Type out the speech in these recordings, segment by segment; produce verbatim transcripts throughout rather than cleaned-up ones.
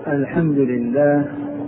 الحمد لله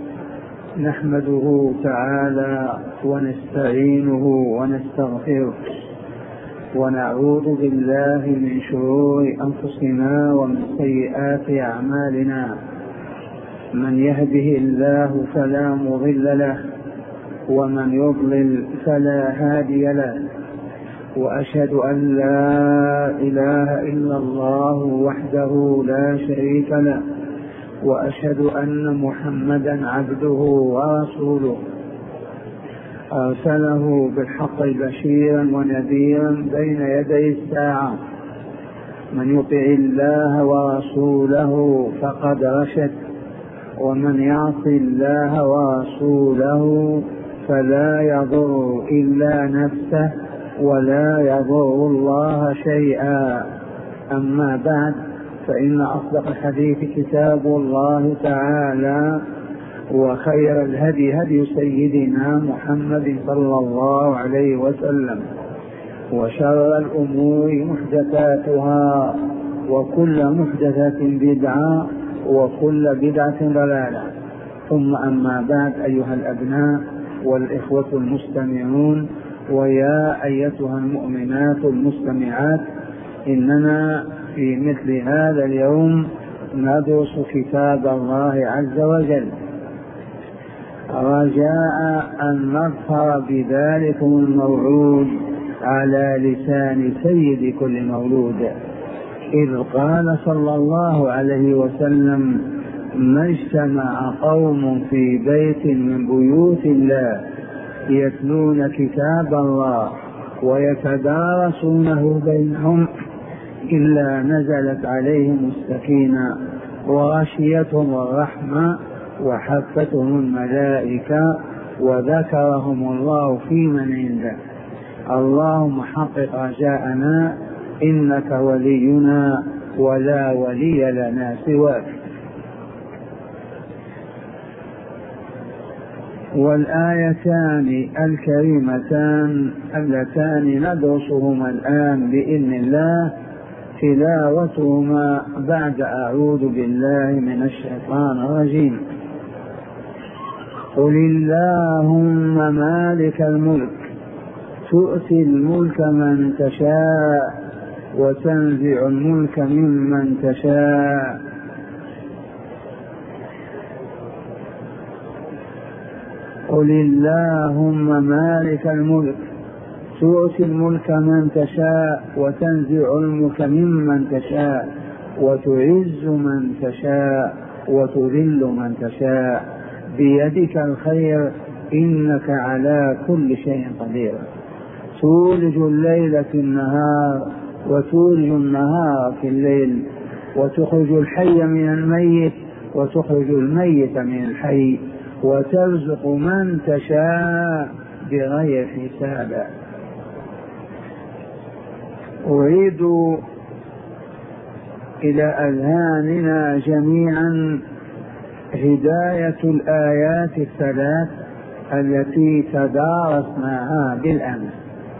نحمده تعالى ونستعينه ونستغفره ونعوذ بالله من شرور أنفسنا ومن سيئات أعمالنا. من يهده الله فلا مضل له ومن يضلل فلا هادي له، وأشهد أن لا إله إلا الله وحده لا شريك له، وأشهد أن محمدا عبده ورسوله أرسله بالحق بشيرا ونذيرا بين يدي الساعة. من يطع الله ورسوله فقد رشد، ومن يعص الله ورسوله فلا يضر إلا نفسه ولا يضر الله شيئا. أما بعد، فإن أصدق الحديث كتاب الله تعالى، وخير الهدي هدي سيدنا محمد صلى الله عليه وسلم، وشر الأمور محدثاتها، وكل محدثة بدعة، وكل بدعة ضلالة. ثم أما بعد، أيها الأبناء والإخوة المستمعون، ويا أيتها المؤمنات المستمعات، إننا في مثل هذا اليوم ندرس كتاب الله عز وجل، رجاء أن نظفر بذلكم الموعود على لسان سيد كل مولود، إذ قال صلى الله عليه وسلم: ما اجتمع قوم في بيت من بيوت الله يتلون كتاب الله ويتدارسونه بينهم إلا نزلت عليهم السكينة وغشيتهم الرحمة وحفتهم الملائكة وذكرهم الله في من عنده. اللهم حقق رجاءنا، إنك ولينا ولا ولي لنا سواك. والآيتان الكريمتان اللتان ندرسهما الآن بإذن الله تلاوتهما بعد أعوذ بالله من الشيطان الرجيم. قل اللهم مالك الملك تؤتي الملك من تشاء وتنزع الملك ممن تشاء قل اللهم مالك الملك تؤتي الملك من تشاء وتنزع الملك ممن تشاء وتعز من تشاء وتذل من تشاء بيدك الخير إنك على كل شيء قدير. تولج الليل في النهار وتولج النهار في الليل، وتخرج الحي من الميت وتخرج الميت من الحي، وترزق من تشاء بغير حساب. أريد إلى أذهاننا جميعا هداية الآيات الثلاث التي تدارسناها بالأمس.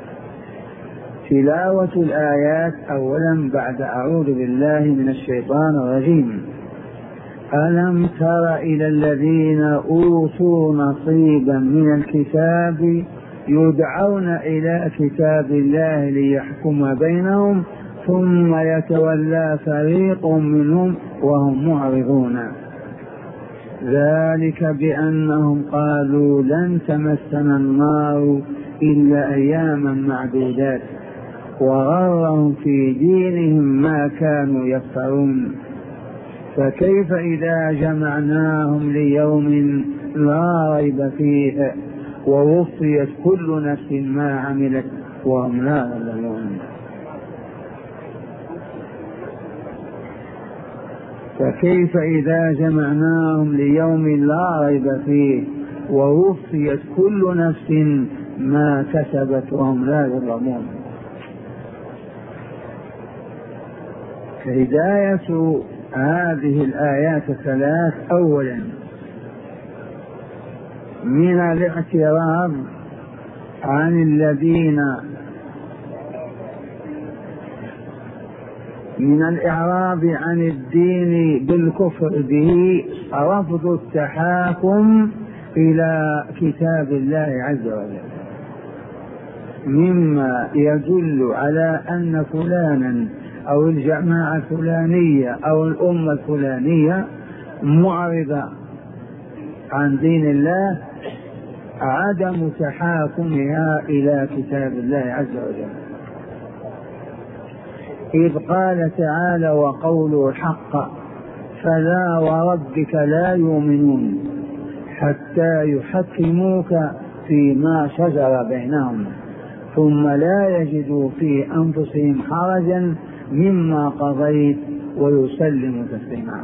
تلاوة الآيات أولا بعد أعوذ بالله من الشيطان الرجيم. ألم تر إلى الذين أوتوا نصيبا من الكتاب يدعون إلى كتاب الله ليحكم بينهم ثم يتولى فريق منهم وهم معرضون، ذلك بأنهم قالوا لن تمسنا النار إلا أياما معدودات وغرهم في دينهم ما كانوا يفترون. فكيف إذا جمعناهم ليوم لا ريب فيه ووفيت كل نفس ما عملت وهم لا يظلمون. فكيف إذا جمعناهم ليوم لا ريب فيه ووفيت كل نفس ما كسبت وهم لا يظلمون. هداية هذه الآيات الثلاث أولا من الاعتراض عن الذين من الإعراض عن الدين بالكفر به رفض التحاكم إلى كتاب الله عز وجل، مما يدل على أن فلانا أو الجماعة الفلانية أو الأمة الفلانية معرضة عن دين الله، عدم تحاكمها إلى كتاب الله عز وجل. إذ قال تعالى: وقوله الحق فلا وربك لا يؤمنون حتى يحكموك فيما شجر بينهم ثم لا يجدوا في أنفسهم حرجا مما قضيت ويسلموا تسليما.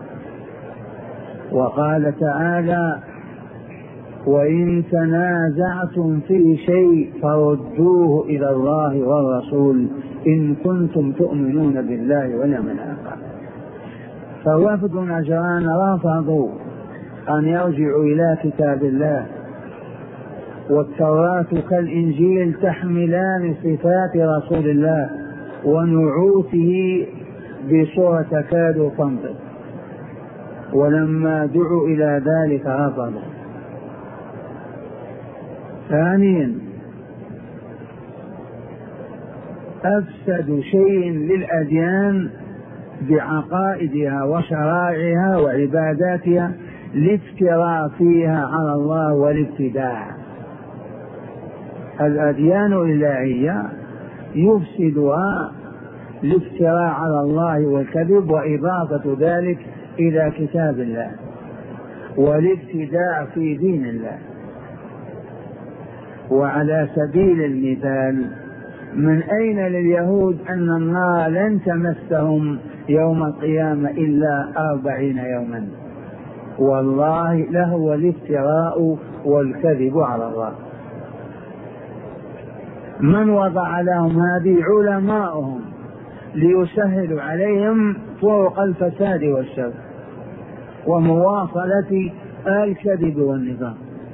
وقال تعالى: وإن تنازعتم في شيء فردوه إلى الله والرسول إن كنتم تؤمنون بالله واليوم الآخر. فوفد نجران رفضوا أن يرجعوا إلى كتاب الله، والتوراة كالإنجيل تحملان صفات رسول الله ونعوته بصورة تكاد تنطق، ولما دعوا إلى ذلك رفضوا. ثانيا، أفسد شيء للأديان بعقائدها وشرائعها وعباداتها الافتراء فيها على الله والابتداع. الأديان الإلهية يفسدها الافتراء على الله والكذب وإضافة ذلك إلى كتاب الله والابتداع في دين الله. وعلى سبيل المثال، من أين لليهود أن النار لن تمسهم يوم القيامة إلا أربعين يوما؟ والله لهو الافتراء والكذب على الله. من وضع لهم هذه؟ علماؤهم، ليسهلوا عليهم طرق الفساد والشر ومواصلة الكذب والنظام.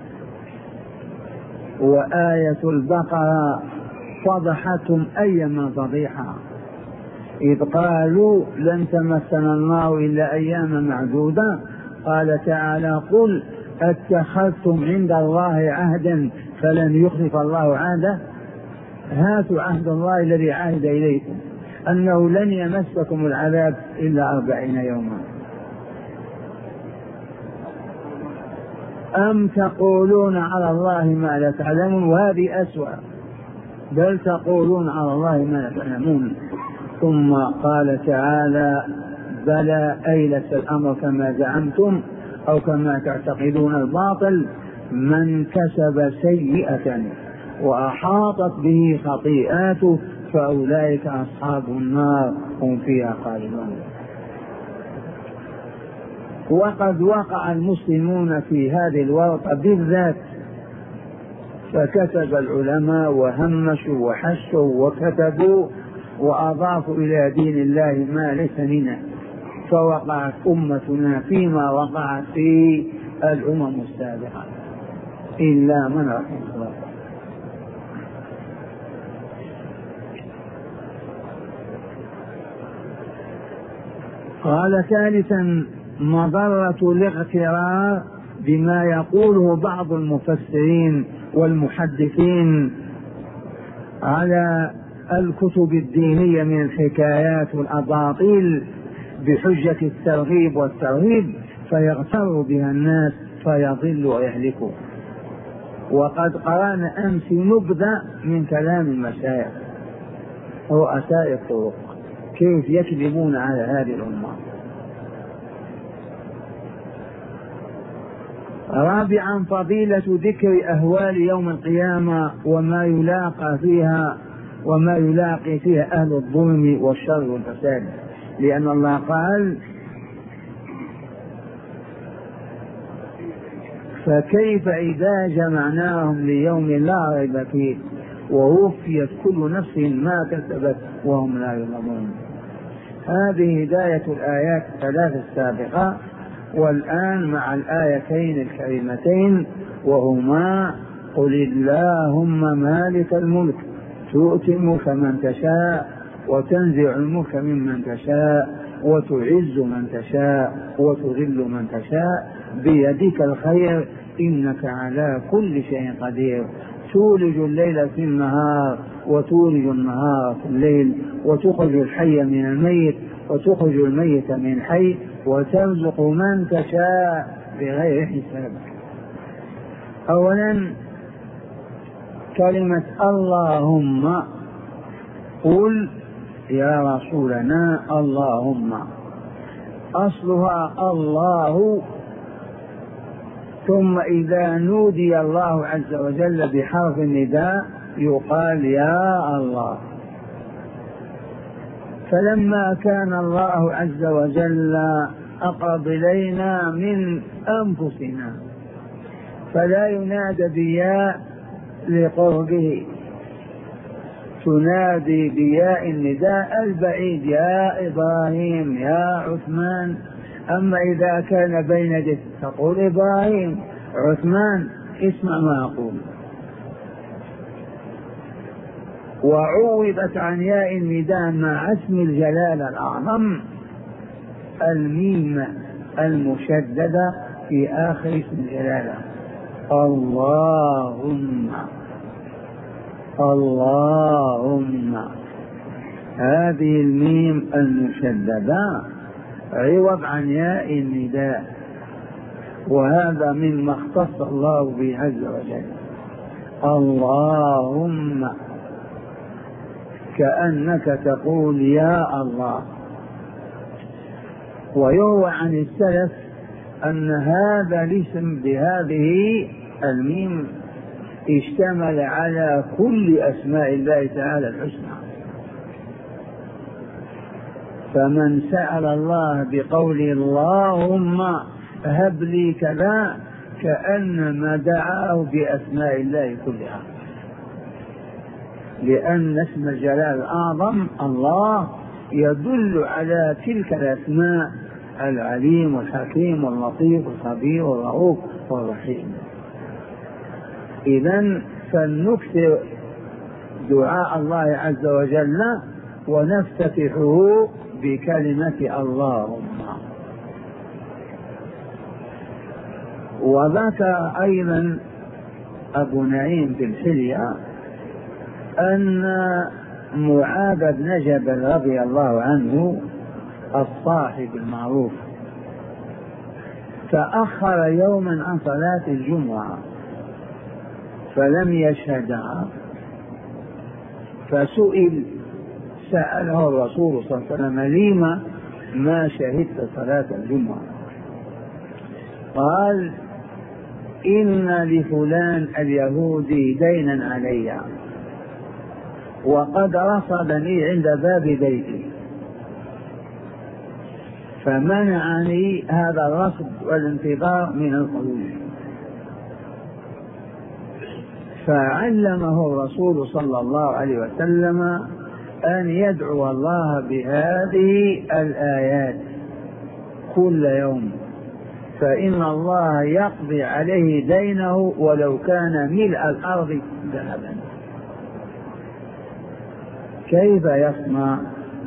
وآية البقرة فضحتهم أيما فضيحة، إذ قالوا لن تمسنا النار إلا أياما معدودة. قال تعالى: قل اتخذتم عند الله عهدا فلن يخلف الله عهده. هاتوا عهد الله الذي عهد إليكم أنه لن يمسكم العذاب إلا أربعين يوما. أم تقولون على الله ما لا تعلمون؟ وهذه أسوأ، بل تقولون على الله ما لا تعلمون. ثم قال تعالى: بلى أي ليس الأمر كما زعمتم أو كما تعتقدون الباطل، من كسب سيئة وأحاطت به خطيئاته فأولئك أصحاب النار هم فيها خالدون. وقد وقع المسلمون في هذه الورطة بالذات، فكتب العلماء وهمشوا وحشوا وكتبوا وأضافوا إلى دين الله ما ليس منه، فوقعت أمتنا فيما وقعت في الأمم السابقة إلا من رحم الله. قال ثالثا: مضرة الاغترار بما يقوله بعض المفسرين والمحدثين على الكتب الدينية من الحكايات والأباطيل بحجة الترغيب والترهيب، فيغتر بها الناس فيضل ويهلكوا. وقد قرأنا أمس نبذة من كلام المشايخ رؤساء الطرق كيف يكذبون على هذه الأمة. رابعا: فضيلة ذكر أهوال يوم القيامة وما يلاقى فيها وما يلاقي فيها أهل الظلم والشر والفساد، لأن الله قال: فكيف إذا جمعناهم ليوم لا ريب فيه ووفيت كل نفس ما كسبت وهم لا يظلمون. هذه هداية الآيات الثلاث السابقة. والآن مع الآيتين الكريمتين وهما: قل اللهم مالك الملك تؤتي الملك من تشاء وتنزع الملك ممن تشاء وتعز من تشاء وتذل من تشاء بيدك الخير إنك على كل شيء قدير تولج الليل في النهار وتولج النهار في الليل وتخرج الحي من الميت وتخرج الميت من الحي وترزق من تشاء بغير حساب. أولا كلمة اللهم، قل يا رسولنا اللهم، أصلها الله، ثم إذا نودي الله عز وجل بحرف النداء يقال يا الله. فلما كان الله عز وجل أقرب إلينا من أنفسنا فلا ينادى بياء لقربه، تنادي بياء النداء البعيد يا إبراهيم يا عثمان. أما إذا كان بين يديك تقول إبراهيم عثمان اسمع ما أقول. وعوضت عن ياء النداء مع اسم الجلالة الأعظم الميم المشددة في آخر اسم الجلالة اللهم اللهم. هذه الميم المشددة عوض عن ياء النداء، وهذا مما اختص الله به عز وجل. اللهم كأنك تقول يا الله. ويروى عن السلف أن هذا الاسم بهذه الميم اشتمل على كل أسماء الله تعالى الحسنى، فمن سأل الله بقول اللهم هب لي كذا كأنما دعاه بأسماء الله كلها، لأن اسم الجلال الأعظم الله يدل على تلك الأسماء العليم والحكيم واللطيف والخبير والرؤوف والرحيم. إذن فلنكثر دعاء الله عز وجل ونفتتحه بكلمة اللهم. وذكر أيضا أبو نعيم في الحلية أن معاذ بن جبل رضي الله عنه الصاحب المعروف تأخر يوما عن صلاة الجمعة فلم يشهدها، فسئل سأله الرسول صلى الله عليه وسلم لما ما شهدت صلاة الجمعة؟ قال إن لفلان اليهودي دينا علي وقد رصدني عند باب بيتي فمنعني هذا الرصد والانتظار من الخروج، فعلمه الرسول صلى الله عليه وسلم أن يدعو الله بهذه الآيات كل يوم، فإن الله يقضي عليه دينه ولو كان ملء الأرض ذهبا. كيف يصنع؟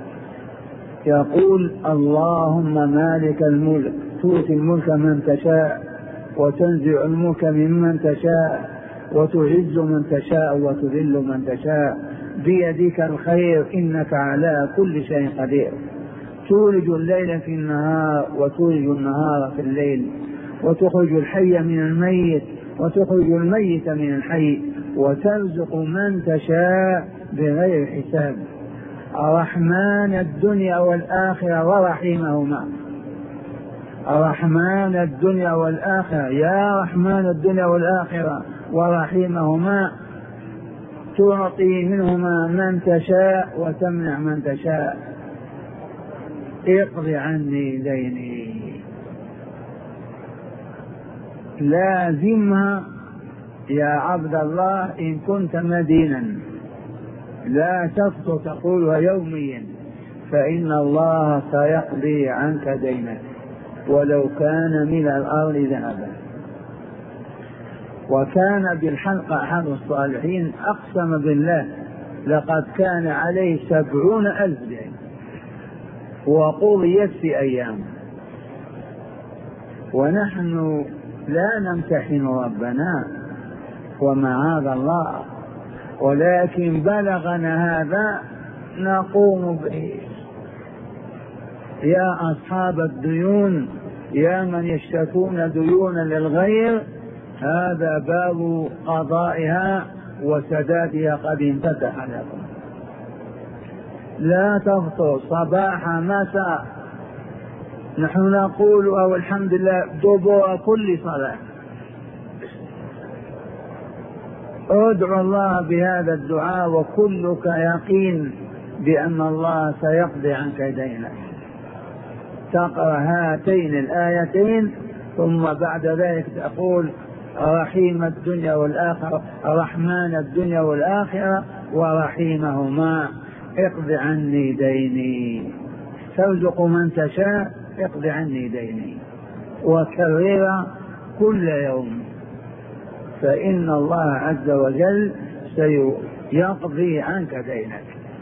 يقول اللهم مالك الملك تؤتي الملك من تشاء وتنزع الملك ممن تشاء وتعز من تشاء وتذل من تشاء بيدك الخير إنك على كل شيء قدير تولج الليل في النهار وتولج النهار في الليل وتخرج الحي من الميت وتخرج الميت من الحي وترزق من تشاء بغير حساب. الرحمن الدنيا والآخرة ورحيمهما، الرحمن الدنيا والآخرة يا رحمن الدنيا والآخرة ورحيمهما تعطي منهما من تشاء وتمنع من تشاء اقض عني ديني. لازمها يا عبد الله إن كنت مدينا، لا تسقط تقولها يوميا، فإن الله سيقضي عنك دينك ولو كان من الأرض ذهبا. وكان بالحلقة أحد الصالحين أقسم بالله لقد كان عليه سبعون ألف دين وقضيت في أيام. ونحن لا نمتحن ربنا ومعاذ الله، ولكن بلغنا هذا نقوم به. يا أصحاب الديون، يا من يشتكون ديونا للغير، هذا باب قضائها وسدادها قد انفتح لكم. لا تفطر صباح مساء، نحن نقول أو الحمد لله دبر كل صلاة. ادعو الله بهذا الدعاء وكلك يقين بأن الله سيقضي عنك دينك. تقرأ هاتين الآيتين ثم بعد ذلك تقول رحيم الدنيا والآخرة، رحمن الدنيا والآخرة ورحيمهما، اقض عني ديني، ترزق من تشاء، اقض عني ديني، وكرر كل يوم، فإن الله عز وجل سيقضي عنك دينك.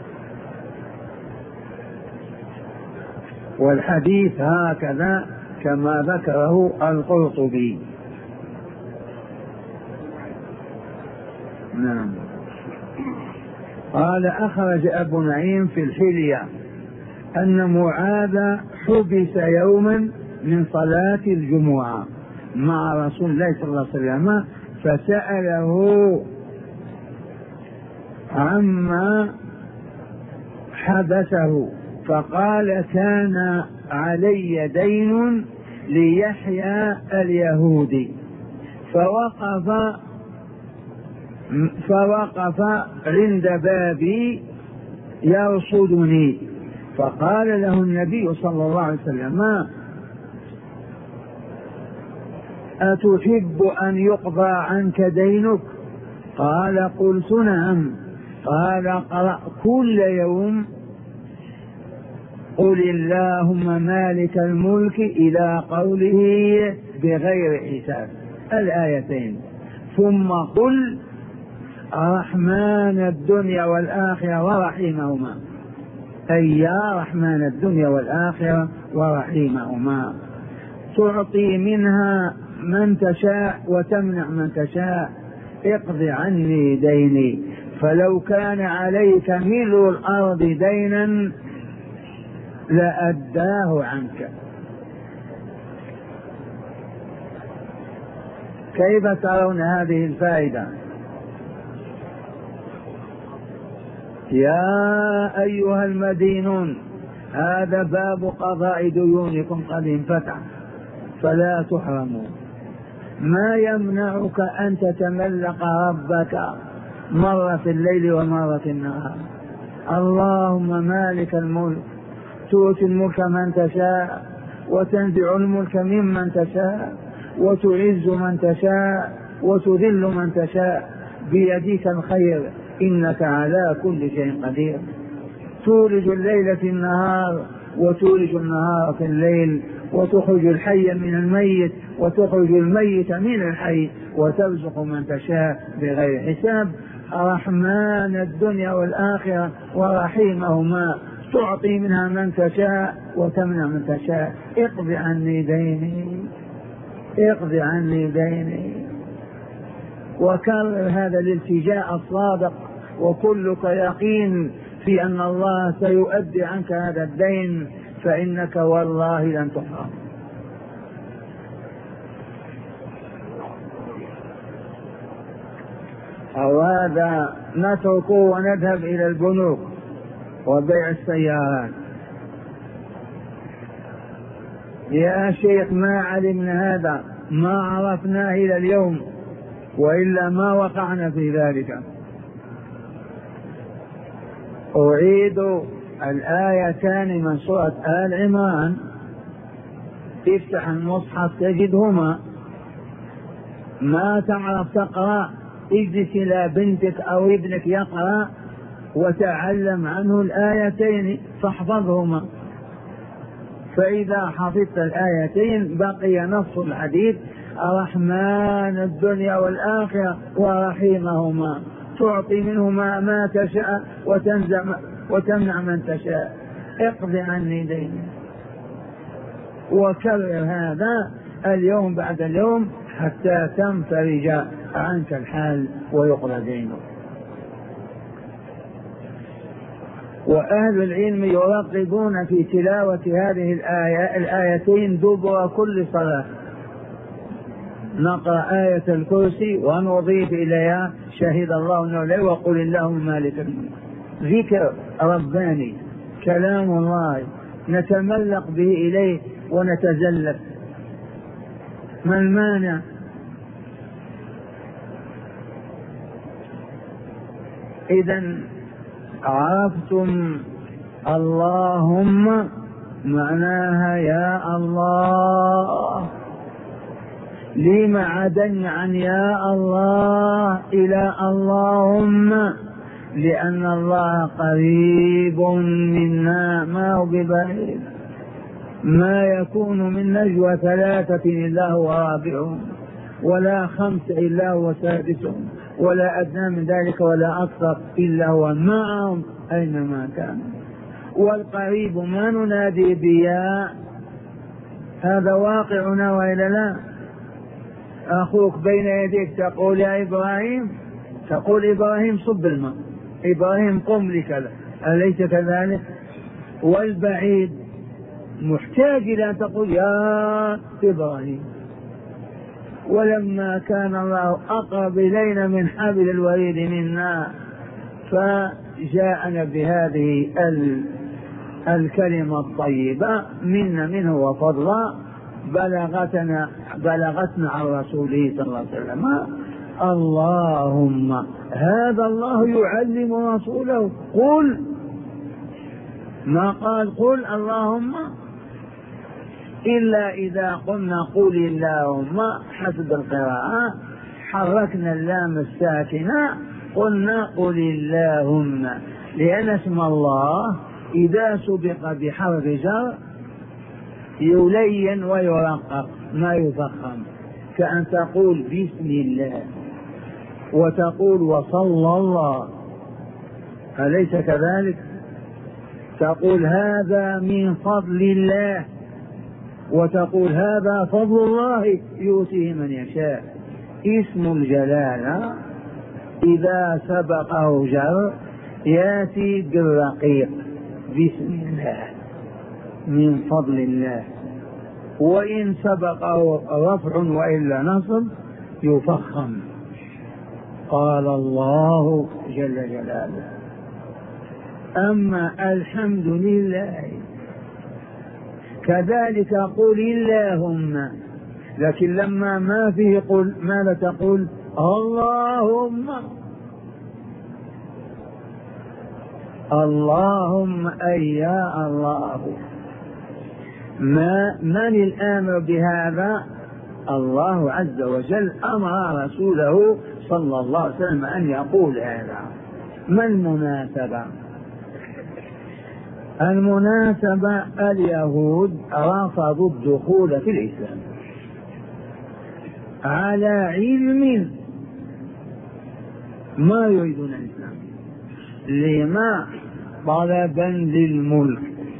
والحديث هكذا كما ذكره القرطبي. نعم. قال أخرج أبو نعيم في الحلية أن معاذ حبس يوما من صلاة الجمعة مع رسول الله صلى الله عليه وسلم، فسأله عما حبسه فقال كان علي دين ليحيى اليهودي، فوقف فوقف عند بابي يرصدني، فقال له النبي صلى الله عليه وسلم أتحب أن يقضى عنك دينك؟ قال قلت نعم. قال اقرأ كل يوم قل اللهم مالك الملك إلى قوله بغير حساب الآيتين، ثم قل رحمن الدنيا والآخرة ورحيمهما، أي يا رحمن الدنيا والآخرة ورحيمهما، تعطي منها من تشاء وتمنع من تشاء، اقض عني ديني، فلو كان عليك ملء الأرض دينا لأداه عنك. كيف ترون هذه الفائدة؟ يا أيها المدينون، هذا باب قضاء ديونكم قد انفتح فلا تحرموا. ما يمنعك أن تتملق ربك مرة في الليل ومرة في النهار؟ اللهم مالك الملك تؤتي الملك من تشاء وتنزع الملك ممن تشاء وتعز من تشاء وتذل من تشاء، بيدك الخير إنك على كل شيء قدير. تولج الليل في النهار وتولج النهار في الليل، وتخرج الحي من الميت وتخرج الميت من الحي، وترزق من تشاء بغير حساب. رحمن الدنيا والآخرة ورحيمهما، تعطي منها من تشاء وتمنع من تشاء، اقض عني ديني، اقض عني ديني. وكرر هذا الالتجاء الصادق وكلك يقين في أن الله سيؤدي عنك هذا الدين، فإنك والله لن تحرم. أو هذا نتركه ونذهب إلى البنوك وبيع السيارات. يا شيخ ما علمنا هذا، ما عرفناه إلى اليوم، وإلا ما وقعنا في ذلك. أعيد الآيتان من سورة آل عمران، افتح المصحف تجدهما. ما تعرف تقرأ اجلس إلى بنتك أو ابنك يقرأ وتعلم عنه الآيتين فاحفظهما، فإذا حفظت الآيتين بقي نص الحديث رحمن الدنيا والآخرة ورحيمهما، تعطي منه ما, ما تشاء وتنزع وتمنع من تشاء. اقض عني ديني. وكرر هذا اليوم بعد اليوم حتى تنفرج عنك الحال ويقضى دينك. وأهل العلم يرغبون في تلاوة هذه الآية الآيتين دبر كل صلاة. نقرأ آية الكرسي ونضيف إليها شهد الله أنه لا، وقل اللهم مالك الملك. ذكر رباني، كلام الله نتملق به إليه ونتزلف. ما المانع؟ إذن عرفتم اللهم معناها يا الله. لما عدلنا عن يا الله إلى اللهم؟ لأن الله قريب منا، ما هو ببعيد. ما يكون من نجوى ثلاثة إلا هو رابعهم، ولا خمس إلا هو سادسهم، ولا أدنى من ذلك ولا أكثر إلا هو معهم أينما كان. والقريب ما ننادي بيا، هذا واقعنا وإلا لا؟ أخوك بين يديك تقول يا إبراهيم، تقول إبراهيم صب الماء، إبراهيم قم لكذا، أليس كذلك؟ والبعيد محتاج إلى أن تقول يا إبراهيم. ولما كان الله أقرب إلينا من حبل الوريد منا فجاءنا بهذه الكلمة الطيبة منا منه وفضلا بلغتنا بلغتنا عن رسوله صلى الله عليه وسلم. اللهم، هذا الله يعلم رسوله قل، ما قال قل اللهم إلا إذا قلنا قل اللهم حسب القراءة حركنا اللام الساكنة قلنا قل اللهم، لأن اسم الله إذا سبق بحرف جر يلين ويرقق ما يفخم، كأن تقول بسم الله وتقول وصلى الله، أليس كذلك؟ تقول هذا من فضل الله وتقول هذا فضل الله يؤتيه من يشاء. اسم الجلالة إذا سبقه جر يأتي بالرقيق بسم الله من فضل الله، وإن سبقه رفع وإلا نصب يفخم. قال الله جل جلاله. أما الحمد لله كذلك قل اللهم، لكن لما ما فيه قل ماذا تقول؟ اللهم. اللهم أي يا الله. ما من الآمر بهذا؟ الله عز وجل أمر رسوله صلى الله عليه وسلم أن يقول هذا. ما المناسبة؟ المناسبة اليهود رفضوا الدخول في الإسلام على علم ما يريدون الإسلام. لما؟ طلبا للملك،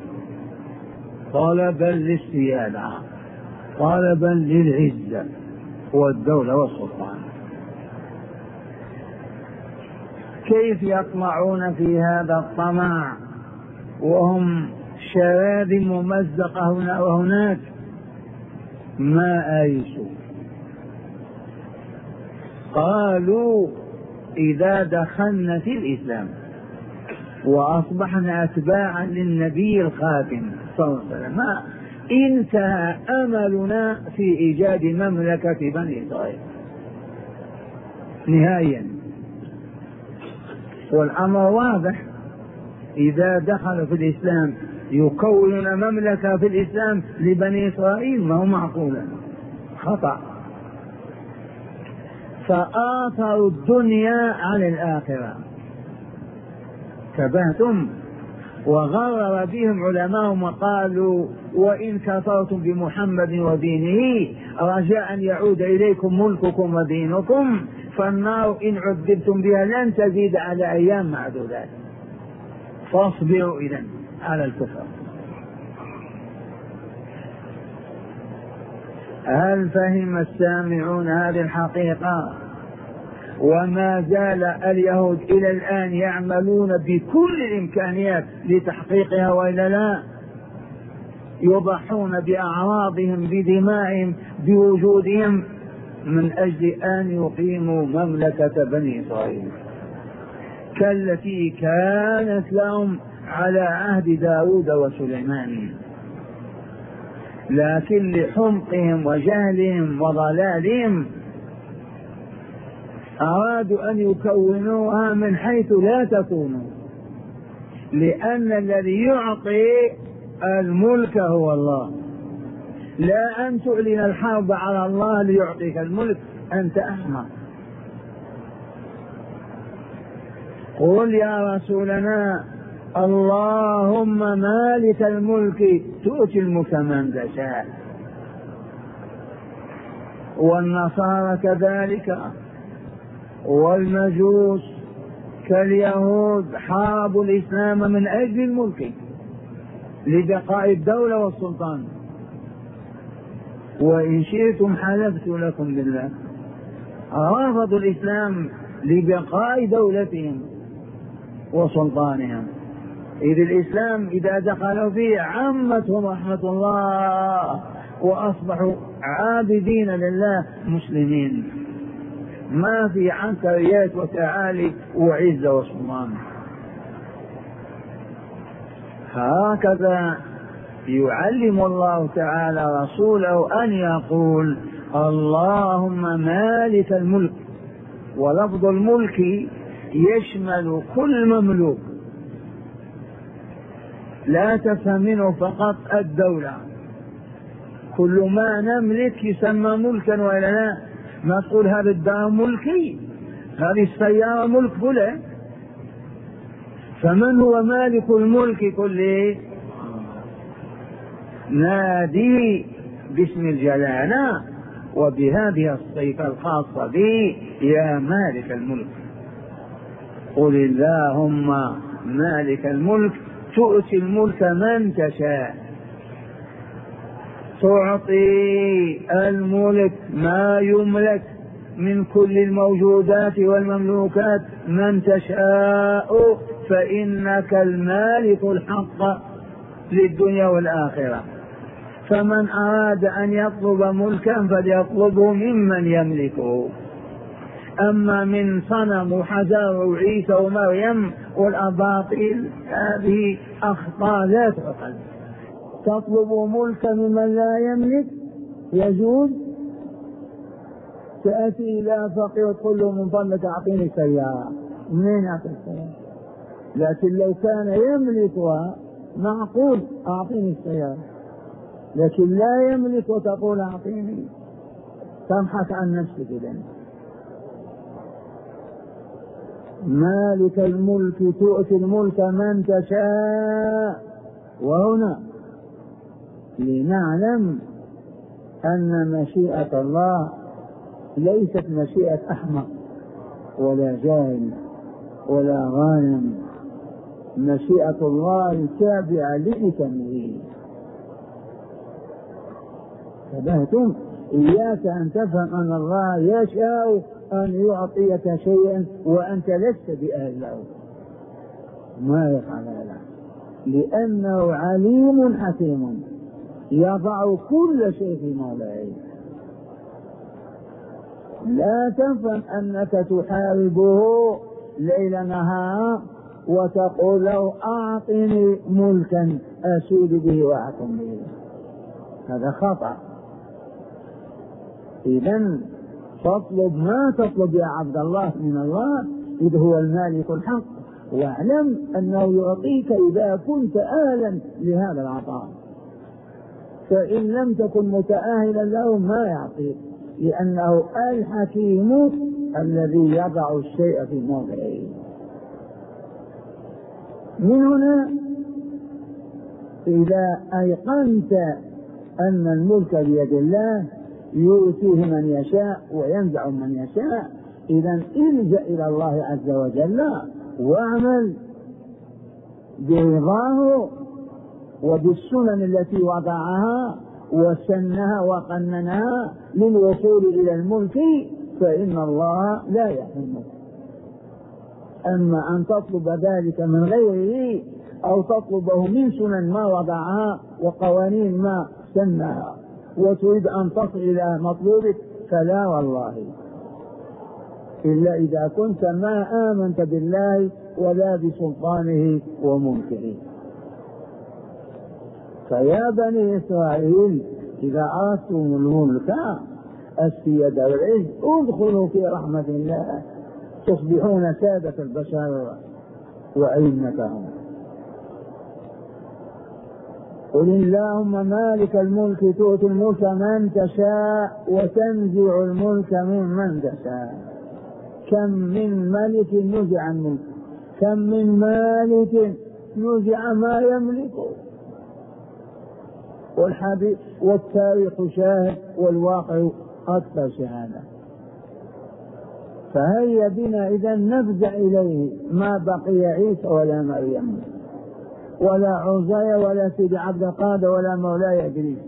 طلبا للسيادة، طلبا للعزة والدولة والسلطان. كيف يطمعون في هذا الطمع وهم شواذ ممزقة هنا وهناك؟ ما آيسوا. قالوا إذا دخلنا في الإسلام وأصبحنا أتباعا للنبي الخاتم صلى الله عليه وسلم انتهى أملنا في إيجاد مملكة بني إسرائيل نهائيا. والأمر واضح، إذا دخل في الإسلام يكون مملكة في الإسلام لبني إسرائيل، ما هو معقولا، خطأ. فآثروا الدنيا على الآخرة. تبهتم وغرر بهم علماءهم وقالوا وإن كفرتم بمحمد ودينه رجاء أن يعود إليكم ملككم ودينكم فالنار إن عذبتم بها لن تزيد على أيام معدودات، فاصبروا إذن على الكفر. هل فهم السامعون هذه الحقيقة؟ وما زال اليهود إلى الآن يعملون بكل الإمكانيات لتحقيقها وإلا لا؟ يضحون بأعراضهم بدمائهم بوجودهم من أجل أن يقيموا مملكة بني إسرائيل كالتي كانت لهم على عهد داود وسليمان، لكن لحمقهم وجهلهم وضلالهم أرادوا أن يكونوها من حيث لا تكونوا، لأن الذي يعطي الملك هو الله، لا أن تعلن الحرب على الله ليعطيك الملك، أنت أحمق. قل يا رسولنا اللهم مالك الملك تؤتي الملك من تشاء، والنصارى كذلك والمجوس كاليهود حاربوا الإسلام من أجل الملك لبقاء الدولة والسلطان، وإن شئتم حلفت لكم بالله رافضوا الإسلام لبقاء دولتهم وسلطانهم، إذ الإسلام إذا دخلوا فيه عمتهم رحمة الله وأصبحوا عابدين لله مسلمين، ما في عنكريات وتعالي وعزة وسلطان. هكذا يعلم الله تعالى رسوله أن يقول اللهم مالك الملك، ولفظ الملك يشمل كل مملوك، لا تفهم منه فقط الدولة، كل ما نملك يسمى ملكا ولا لا؟ ما تقول هذا الدار ملكي، هذه السيارة ملك فلان، فمن هو مالك الملك كله؟ نادي باسم الجلالة وبهذه الصفة الخاصة به يا مالك الملك. قل اللهم مالك الملك تؤتي الملك من تشاء، تعطي الملك ما يملك من كل الموجودات والمملوكات من تشاء، فإنك المالك الحق للدنيا والآخرة. فمن أراد أن يطلب ملكا فليطلبه ممن يملكه، أما من صنم وحجر وعيسى ومريم والأباطيل هذه أخطاء لا تعقل. تطلب ملكا ممن لا يملك يجوز؟ تأتي إلى فقير تقول له من فضلك أعطيني سيارة، منين أعطيك السيارة؟ لكن لو كان يملكها معقول أعطيني السيارة، لكن لا يملك وتقول أعطيني، تبحث عن نفسك. إذن مالك الملك تؤتي الملك من تشاء، وهنا لنعلم أن مشيئة الله ليست مشيئة أحمق ولا جاهل ولا غانم، مشيئة الله تابعة لحكمه. انتبهتم؟ إياك أن تفهم أن الله يشاء أن يعطيك شيئا وأنت لست بأهل له، ما يفعل هذا، لأنه عليم حكيم يضع كل شيء في موضعه. لا تفهم أنك تحاربه ليل نهار وتقول له أعطني ملكا أسود به وأحكم به، هذا خطأ. إذن فاطلب ما تطلب يا عبد الله من الله إذ هو المالك الحق، واعلم أنه يعطيك إذا كنت أهلا لهذا العطاء، فإن لم تكن متأهلا له ما يعطيك، لأنه الحكيم الذي يضع الشيء في موضعه. من هنا إذا أيقنت أن الملك بيد الله يؤتيه من يشاء وينزع من يشاء، إذا الجأ إلى الله عز وجل واعمل برضاه وبالسنن التي وضعها وسنها وقننها للوصول إلى الملك، فإن الله لا يحرمك. أما أن تطلب ذلك من غيره أو تطلبه من سنن ما وضعها وقوانين ما سنها وتريد أن تصل إلى مطلوبك، فلا والله، إلا إذا كنت ما آمنت بالله ولا بسلطانه وملكه. فيا بني إسرائيل إذا أردتم الملك السيادة والعز ادخلوا في رحمة الله تصبحون سادة البشر وأئمتهم. قل اللهم مالك الملك تؤتي الملك من تشاء وتنزع الملك ممن تشاء. كم من ملك نزع الملك، كم من مالك نزع ما يملكه، والحديث والتاريخ شاهد والواقع أكثر شهادة. فهيا بنا إذا نفزع إليه، ما بقي عيسى ولا مريم ولا عزير ولا سيدي عبد القادر ولا مولاي إدريس.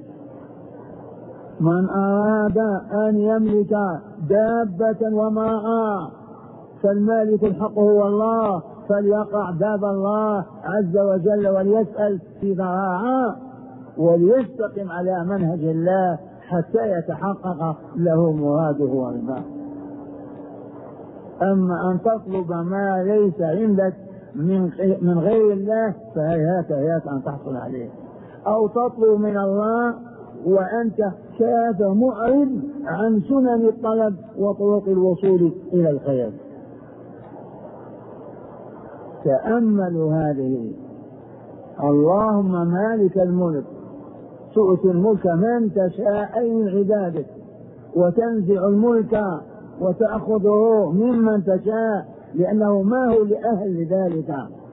من أراد أن يملك دابة وماء فالمالك الحق هو الله، فليقع باب الله عز وجل وليسأل في ذراعه وليستقم على منهج الله حتى يتحقق له مراده ورضاه. أما أن تطلب ما ليس عندك من غير الله فهيهات هيهات أن تحصل عليه، أو تطلب من الله وأنت كافر معرض عن سنن الطلب وطرق الوصول إلى الخير. تأملوا هذه. اللهم مالك الملك تؤتي الملك من تشاء أي من عبادك وتنزع الملك وتأخذه ممن تشاء، لأنه ما هو لأهل ذلك.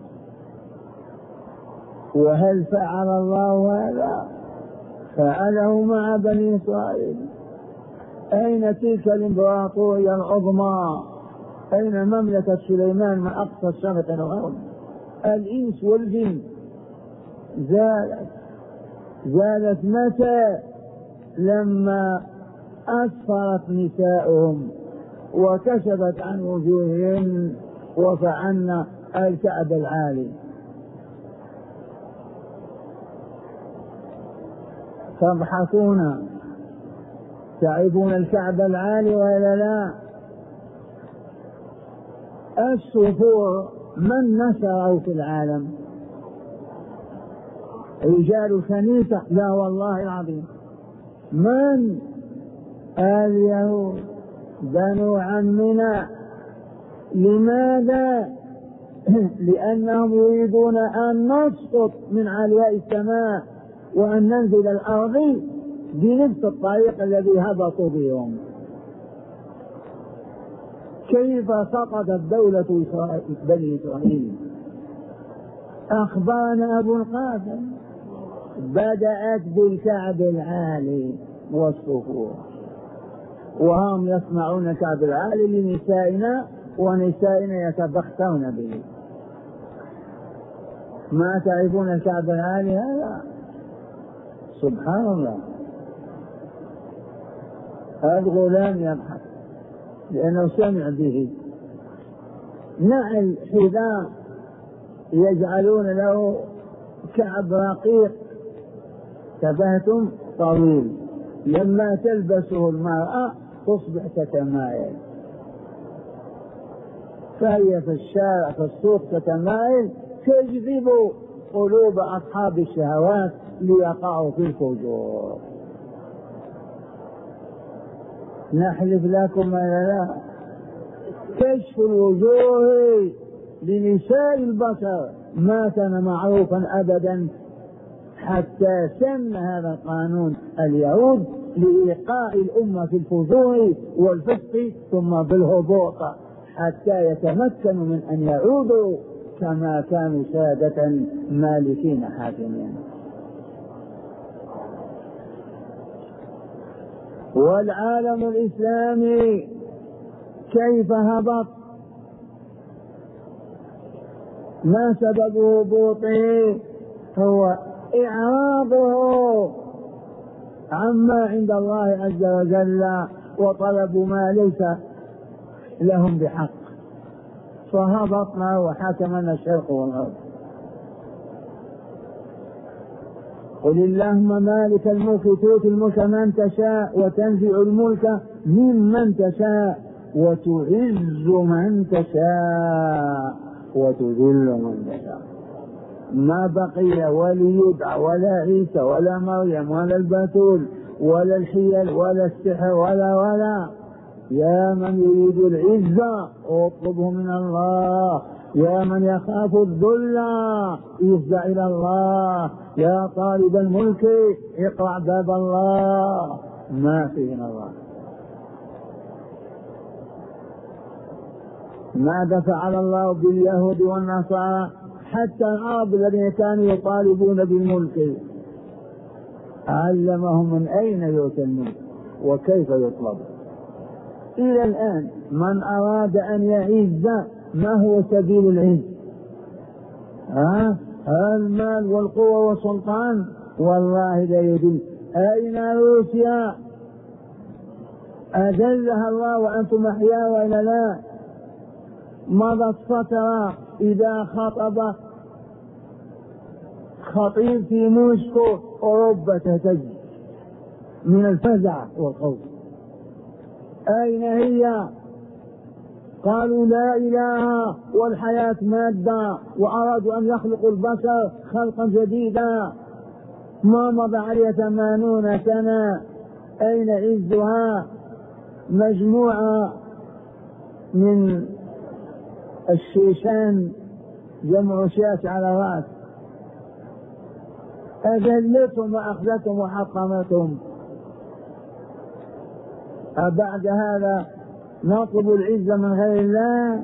وهل فعل الله هذا؟ فعله مع بني إسرائيل. أين تلك الإمبراطورية العظمى؟ أين مملكة سليمان من أقصى الشرق الغرب؟ الإنس والجن زالت زالت متى؟ لما أسفرت نساؤهم وكشفت عن وجوههم وفعلن الكعب العالي. تضحكون تعبون الكعب العالي ولا لا؟ السفور من نشره في العالم؟ رجال الكنيسة؟ لا والله العظيم. من؟ اليهود بنو عمنا. لماذا؟ لأنهم يريدون أن نسقط من علياء السماء وأن ننزل الأرض بنفس الطريق الذي هبطوا بهم. كيف سقطت دولة بني إسرائيل؟ أخبرنا أبو القاسم بدأت بالكعب العالي والصفور، وهم يصنعون الكعب العالي لنسائنا ونسائنا يتبختون به. ما تعرفون الكعب العالي هذا؟ سبحان الله. هذا غلام يضحك لأنه سمع به. نعل حذاء يجعلون له كعب رقيق تبهتم طويل، لما تلبسه المرأة تصبح تتمايل، فهي في الشارع في السوق تتمايل تجذب قلوب أصحاب الشهوات ليقعوا في الفجور. نحلف لكم أن لا كشف الوجوه لنساء البشر ما كان معروفا أبدا حتى سن هذا القانون اليهود لإيقاع الأمة في الفجور والفسق ثم بالهبوط حتى يتمكنوا من أن يعودوا كما كانوا سادة مالكين حاكمين. والعالم الإسلامي كيف هبط؟ ما سبب هبوطه؟ هو إعراضه عما عند الله عز وجل وطلبوا ما ليس لهم بحق، فهبطنا وحكمنا الشرق والغرب. قل اللهم مالك الملك تؤتي الملك من تشاء وتنزع الملك ممن تشاء وتعز من تشاء وتذل من تشاء. ما بقي ولي يدعى ولا عيسى ولا مريم ولا البتول ولا الحيل ولا السحر ولا ولا. يا من يريد العزة اطلبه من الله، يا من يخاف الذل افزع إلى الله، يا طالب الملك اقرع باب الله، ما فيه من الله. ماذا فعل الله باليهود والنصارى حتى العرب الذين كانوا يطالبون بالملك؟ علمهم من أين يؤتى الملك وكيف يطلب. إلى الآن من أراد أن يعز ما هو سبيل العز؟ ها؟ المال والقوة والسلطان؟ والله لا يدل. أين روسيا؟ أذلها الله وأنتم أحياء وإلا لا؟ مضت فترة إذا خطب خطيب في موسكو أوروبا تهتز من الفزع والخوف. أين هي؟ قالوا لا إله والحياة مادة، وأرادوا أن يخلقوا البشر خلقا جديدا. ما مضى عليه ثمانون سنة. أين عزها؟ مجموعة من الشيشان جمع شاش على رأس أذلتهم وأخذتهم وحطمتهم. أبعد هذا نطلب العزة من غير الله؟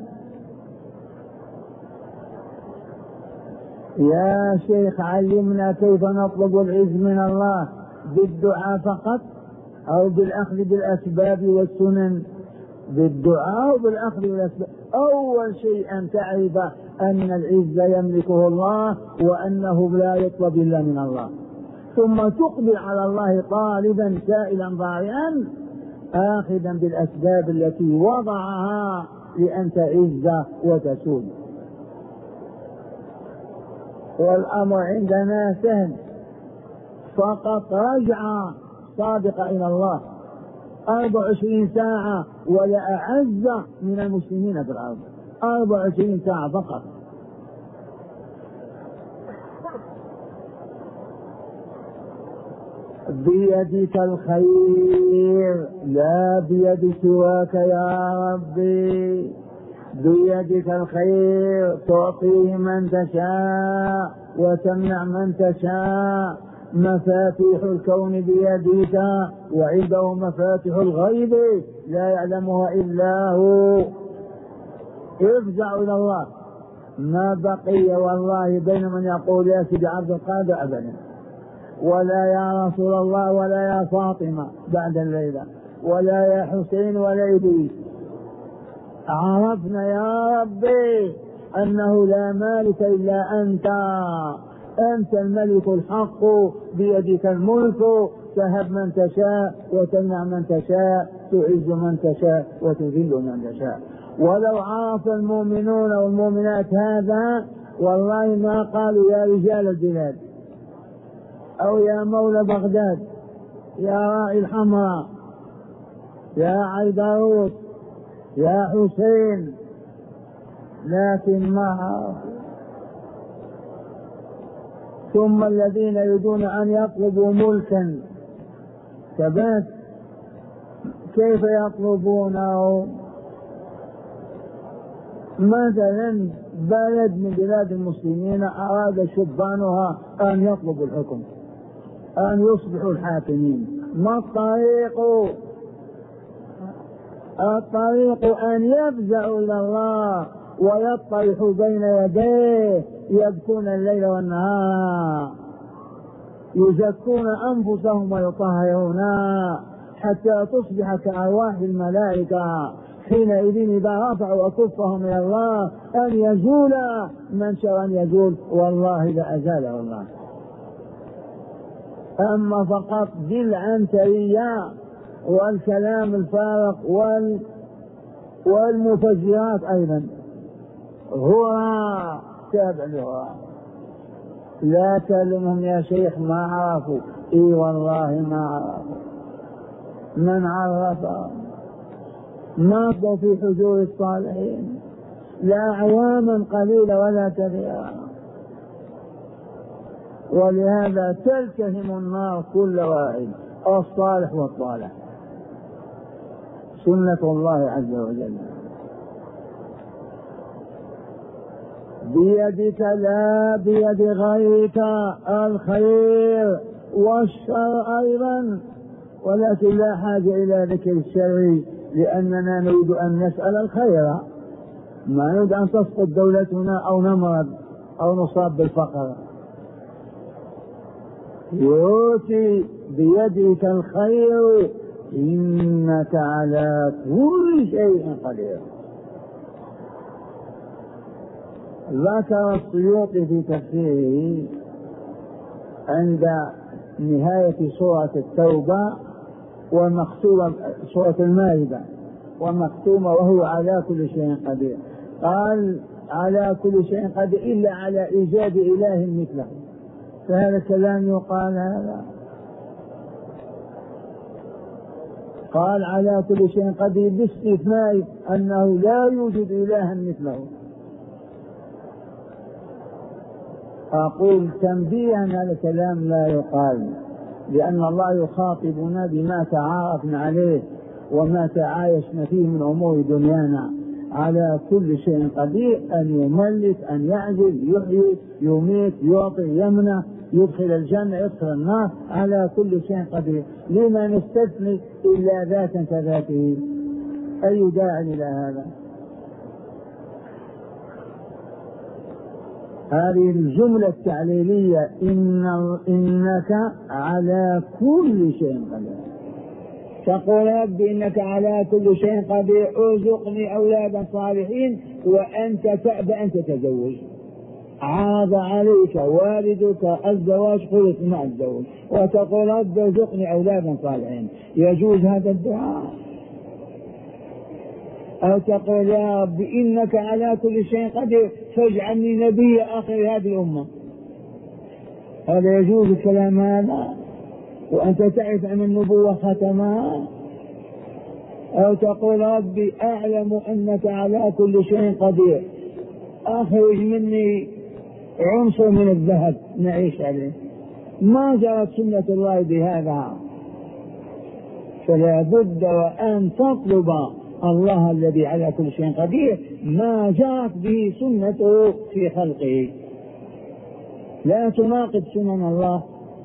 يا شيخ علمنا كيف نطلب العز من الله، بالدعاء فقط أو بالأخذ بالأسباب والسنن؟ بالدعاء وبالأخذ بالأسباب. أول شيء أن تعرف أن العز يملكه الله وأنه لا يطلب إلا من الله، ثم تقبل على الله طالبا سائلا ضارعا آخذا بالأسباب التي وضعها لأن تعز وتسود. والأمر عندنا سهل، فقط رجع صادقة إلى الله أربع وعشرين ساعة ولا أعز من المسلمين في الأرض. أربع وعشرين ساعة فقط. بيدك الخير لا بيد سواك يا ربي. بيدك الخير تعطيه من تشاء وتمنع من تشاء. مفاتيح الكون بيدك وعنده مفاتيح الغيب لا يعلمها إلا هو. افزع إلى الله. ما بقي والله بين من يقول يا سيدي عبد القادر أبدا، ولا يا رسول الله، ولا يا فاطمة بعد الليلة، ولا يا حسين ولا إدريس. عرفنا يا ربي أنه لا مالك إلا أنت. أنت الملك الحق، بيدك الملك، تهب من تشاء وتمنع من تشاء، تعز من تشاء وتذل من تشاء. ولو عرف المؤمنون والمؤمنات هذا والله ما قالوا يا رجال البلاد أو يا مولى بغداد، يا راعي الحمراء، يا عيدروس، يا حسين، لكن ما عرفوا. ثم الذين يريدون أن يطلبوا ملكا ثبات كيف يطلبونه؟ مثلا بلد من بلاد المسلمين أراد شبانها أن يطلبوا الحكم، أن يصبحوا الحاكمين. ما الطريق؟ الطريق أن يفزعوا إلى الله ويطرحوا بين يديه، يبكون الليل والنهار، يزكون أنفسهم ويطهرون حتى تصبح كأرواح الملائكة حينئذ إذا رفعوا أكفهم إلى الله أن يزول من شاء أن يزول، والله لأزاله الله. أما فقط بالعنترية والكلام الفارغ وال والمفجرات أيضا هو تابع له. لا تلمهم يا شيخ ما عرفوا، اي والله ما عرفوا. من عرف ماضوا في حجور الصالحين لا أعواما قليلة ولا كثيرة، ولهذا تلتهم النار كل واحد، الصالح والطالح، سنة الله عز وجل. بيدك لا بيد غيرك الخير والشر أيضا، ولكن لا حاجة إلى ذكر الشر لأننا نريد أن نسأل الخير، ما نريد أن تسقط دولتنا أو نمرض أو نصاب بالفقر. يؤتي بيدك الخير إنك على كل شيء قدير. ذكر السيوطي في تفسيره عند نهاية سورة التوبة ومختومة سورة المائدة ومختومة وهو على كل شيء قدير، قال على كل شيء قدير إلا على إيجاد إله مثله، فهذا كلام يقال هذا. قال على كل شيء قدير باستثناء أنه لا يوجد إلها مثله. أقول تنبيها هذا الكلام لا يقال، لأن الله يخاطبنا بما تعارفنا عليه وما تعايشنا فيه من أمور دنيانا. على كل شيء قدير، أن يملك، أن يعجل، يحيي، يميت، يعطي، يمنع، يدخل الجنة، يدخل النار، على كل شيء قدير. لما نستثني إلا ذاتا كذاته؟ أي داعي إلى هذا؟ هذه الجملة التعليلية إن إنك على كل شيء قدير، تقول رب إنك على كل شيء قدير، ارزقني أولادا صالحين وأنت تأبى أن تتزوج، عاض عليك والدك الزواج قلت ما الزوج، وتقول رب ارزقني أولادا صالحين. يجوز هذا الدعاء؟ أو تقول يا رب إنك على كل شيء قدير فاجعلني نبي آخر هذه الأمة، هذا يجوز الكلام هذا وأنت تعرف أن النبوة ختمها؟ أو تقول ربي أعلم أنك على كل شيء قدير أخرج مني عنصر من الذهب نعيش عليه. ما جرت سنة الله بهذا، فلا بد وأن تطلب الله الذي على كل شيء قدير ما جاءت به سنته في خلقه، لا تناقض سنن الله.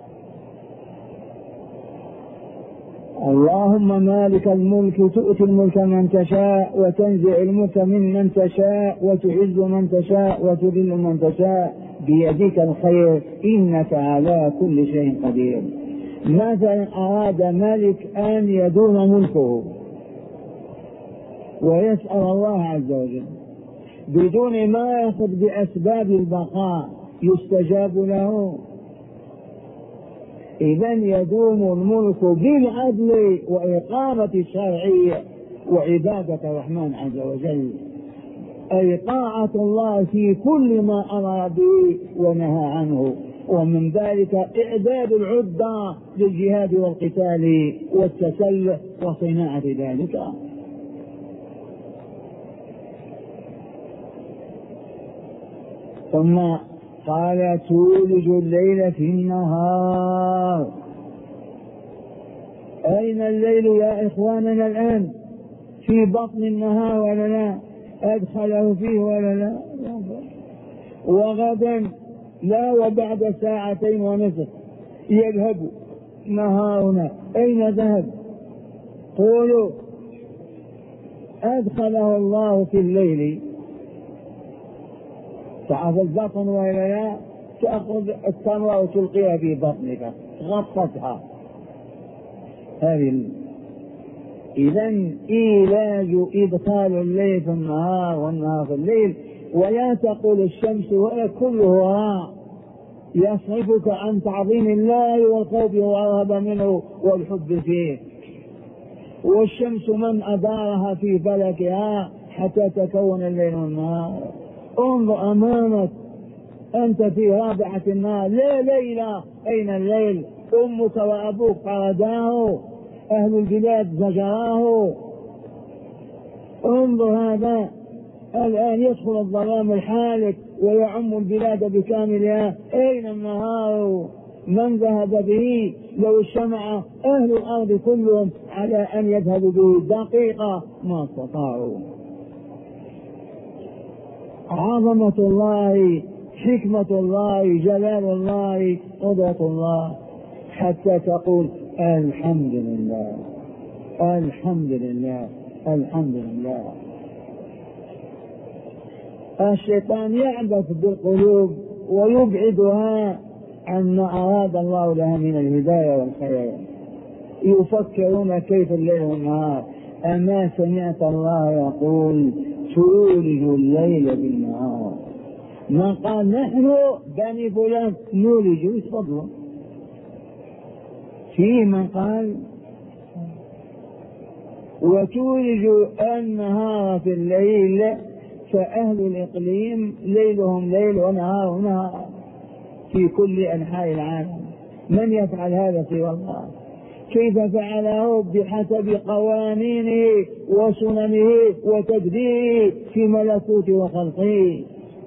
اللهم مالك الملك تؤتي الملك من تشاء وتنزع الملك ممن تشاء وتعز من تشاء وتذل من تشاء بيدك الخير إنك على كل شيء قدير. مثلا أراد ملك أن يدوم ملكه ويسأل الله عز وجل بدون ما يأخذ بأسباب البقاء يستجاب له، إذن يدوم الملك بالعدل وإقامة الشرعية وعبادة الرحمن عز وجل، أي طاعة الله في كل ما أمر به ونهى عنه، ومن ذلك إعداد العدة للجهاد والقتال والتسلح وصناعة ذلك. ثم قال تولج الليل في النهار. أين الليل يا إخواننا الآن؟ في بطن النهار ولا لا؟ أدخله فيه ولا لا؟ وغدا لا، وبعد ساعتين ونصف يذهب نهارنا، أين ذهب؟ قولوا أدخله الله في الليل، تعرف البطن ولا لا؟ تأخذ التمرة وتلقيها في بطنك غطتها، هذه إذا إيلاج إدخال الليل في النهار والنهار في الليل، ولا تقول الشمس وهي كلها يصرفك عن تعظيم الله والخوف والرهب منه والحب فيه. والشمس من أدارها في فلكها حتى تكون الليل والنهار. انظر أمامك أنت في رابعة النهار، لا ليلة، أين الليل؟ أمك وأبوك طرداه، أهل البلاد زجراه. انظر هذا الآن يدخل الظلام الحالك ويعم البلاد بكاملها، أين النهار؟ من ذهب به؟ لو اجتمع أهل الأرض كلهم على أن يذهبوا به دقيقة ما استطاعوا. عظمة الله، حكمة الله، جلال الله، قدرة الله، حتى تقول الحمد لله الحمد لله الحمد لله. الشيطان يعبث بالقلوب ويبعدها عما أراد الله لها من الهداية والخير. يفكرون كيف الليل والنهار. أما سمعت الله يقول تولج الليل بالنهار؟ ما قال نحن بني فلان نولج فضلا، في من قال وتولج النهار في الليل، فأهل الإقليم ليلهم ليل ونهارهم نهار في كل أنحاء العالم. من يفعل هذا سوى الله؟ كيف فعله؟ بحسب قوانينه وسننه وتدبيره في ملكوت وخلقه.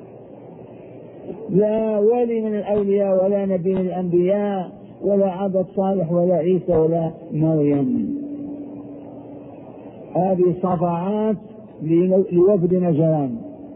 لا ولي من الأولياء ولا نبي من الأنبياء ولا عبد صالح ولا عيسى ولا مريم. هذه صفعات لوفد نجران.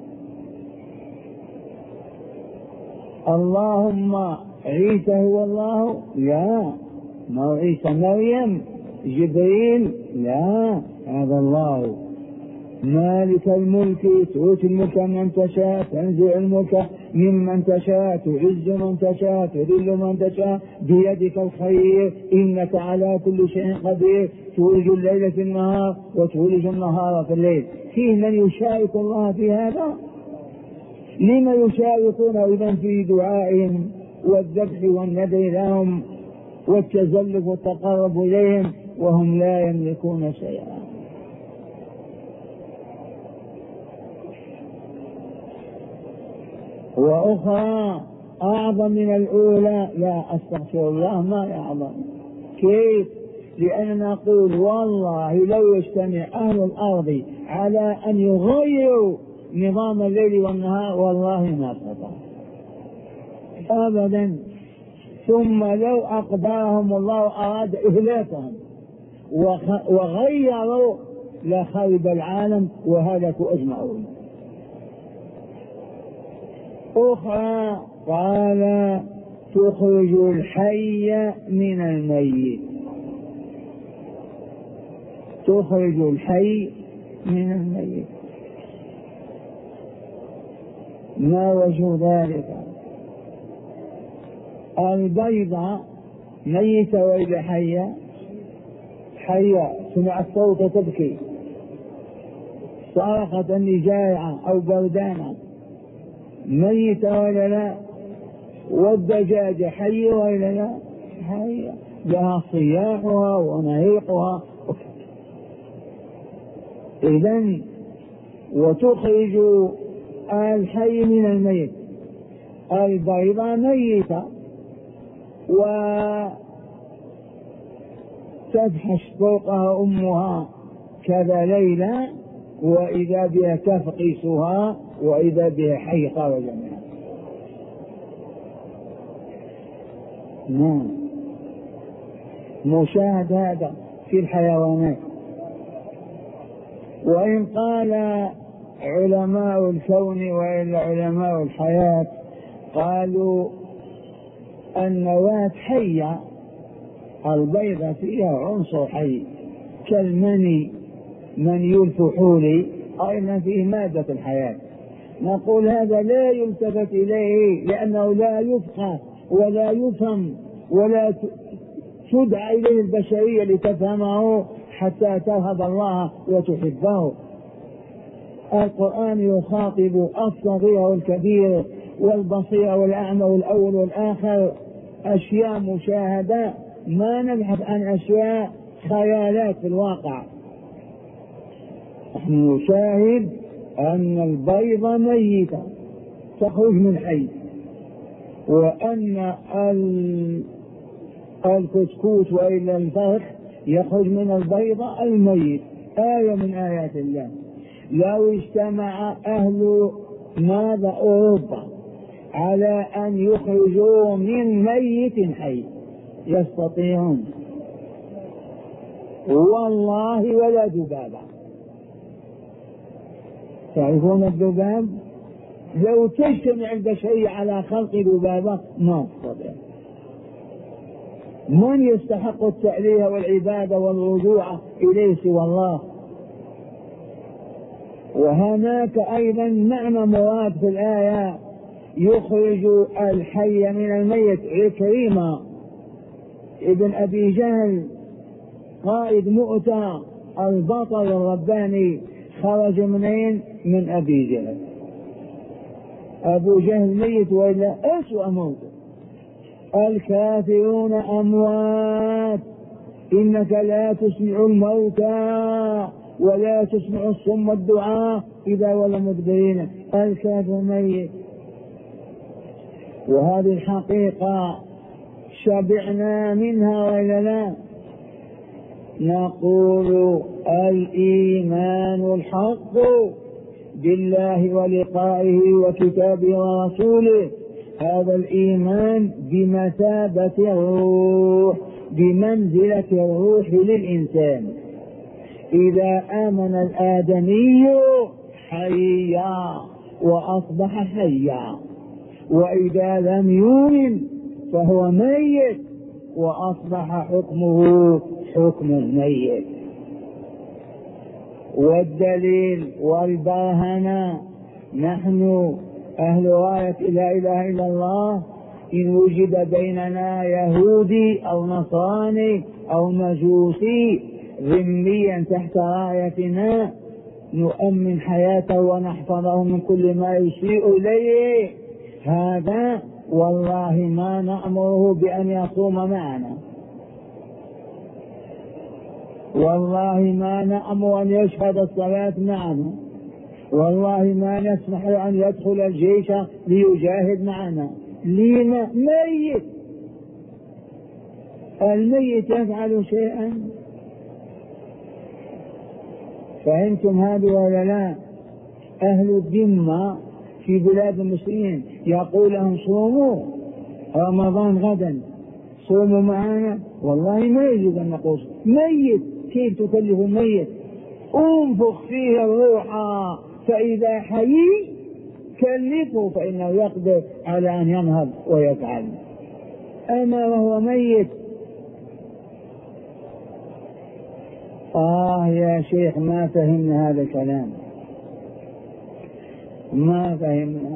اللهم عيسى هو الله؟ لا. ما عيسى مريم؟ جبريل؟ لا، هذا الله. مالك الملك تؤتي الملك من تشاء، تنزع الملك ممن تشاء، تعز من تشاء، تذل من تشاء، بيدك الخير انك على كل شيء قدير. تولج الليل في النهار وتولج النهار في الليل. فيه من يشارك الله في هذا؟ لما يشاركون اذا في دعائهم والذبح والندى لهم والتزلف والتقرب اليهم وهم لا يملكون شيئا؟ وأخرى أعظم من الأولى، لا أستغفر الله ما أعظم. كيف؟ لأننا نقول والله لو يجتمع أهل الأرض على أن يغيروا نظام الليل والنهار والله ما استطاع أبدا. ثم لو أقدرهم الله أراد إهلاكهم وغيروا لخرب العالم وهلكوا أجمعون. أخرى قال تخرج الحي من الميت، تخرج الحي من الميت. ما وجه ذلك؟ البيضة ميتة وإذا حية حية، سمعت صوت تبكي، صرخت أني جائعة أو بردانة، ميتة ولا لا؟ والدجاجة حية ولا لا؟ حية، لها صياحها ونهيقها. إذن وتخرج الحي من الميت. البيضة ميتة وتفحش فوقها أمها كذا ليلة وإذا بها تفقسها وإذا بها حي خرج منها. نعم، مشاهد هذا في الحيوانات. وإن قال علماء الكون وإلا علماء الحياة قالوا النواة حية، البيضة فيها عنصر حي كالمني مني الفحول، أيضا فيه مادة الحياة. نقول هذا لا يلتفت إليه لأنه لا يفقه ولا يفهم ولا تدعى إليه البشرية لتفهمه حتى ترهب الله وتحبه. القرآن يخاطب الصغير والكبير والبصير والأعمى والأول والآخر، أشياء مشاهدة، ما نبحث عن أشياء خيالات في الواقع. نحن نشاهد أن البيضة ميتة تخرج من حي، وأن الكسكوت وإلا الفرخ يخرج من البيضة الميت، آية من آيات الله. لو اجتمع أهل ماذا أوروبا على أن يخرجوا من ميت حي يستطيعون والله ولا ذبابة. تعرفون الذباب؟ لو تجتمع البشرية على خلق ذبابة ما تستطيع. من يستحق التأليه والعبادة والرجوع إليه سوى الله؟ وهناك أيضا معنى مراد في الآية، يخرج الحي من الميت. عكرمة ابن أبي جهل قائد مؤتة البطل الرباني خرج منين؟ من أبي جهل. أبو جهل ميت وإلا أسوأ موت. الكافرون أموات إنك لا تسمع الموتى ولا تسمع الصم الدعاء إذا ولوا مدبرين. الكافر ميت. وهذه الحقيقة شبعنا منها وإلا لا؟ نقول الإيمان الحق بالله ولقائه وكتابه ورسوله، هذا الإيمان بمثابة الروح، بمنزلة الروح للإنسان. إذا آمن الآدمي حيا وأصبح حيا، وإذا لم يؤمن فهو ميت وأصبح حكمه حكم الميت. والدليل والبرهنة، نحن أهل راية لا إله إلا الله، إن وجد بيننا يهودي أو نصراني أو مجوسي ذميا تحت رايتنا نؤمن حياته ونحفظه من كل ما يسيء إليه، هذا والله ما نأمره بأن يصوم معنا، والله ما نأمر أن يشهد الصلاة معنا، والله ما نسمح له أن يدخل الجيش ليجاهد معنا. لما؟ ميت. الميت يفعل شيئا؟ فهمتم هذا ولا لا؟ أهل الذمة في بلاد المسلمين يقول لهم صوموا رمضان غدا، صوموا معنا، والله ما يجوز أن نقول ميت. كيف تكلف الميت؟ انفخ فيه الروح فإذا حيي كلفه فإنه يقدر على أن ينهض ويفعل، أما وهو ميت. آه يا شيخ ما فهمنا هذا الكلام، ما فهمنا.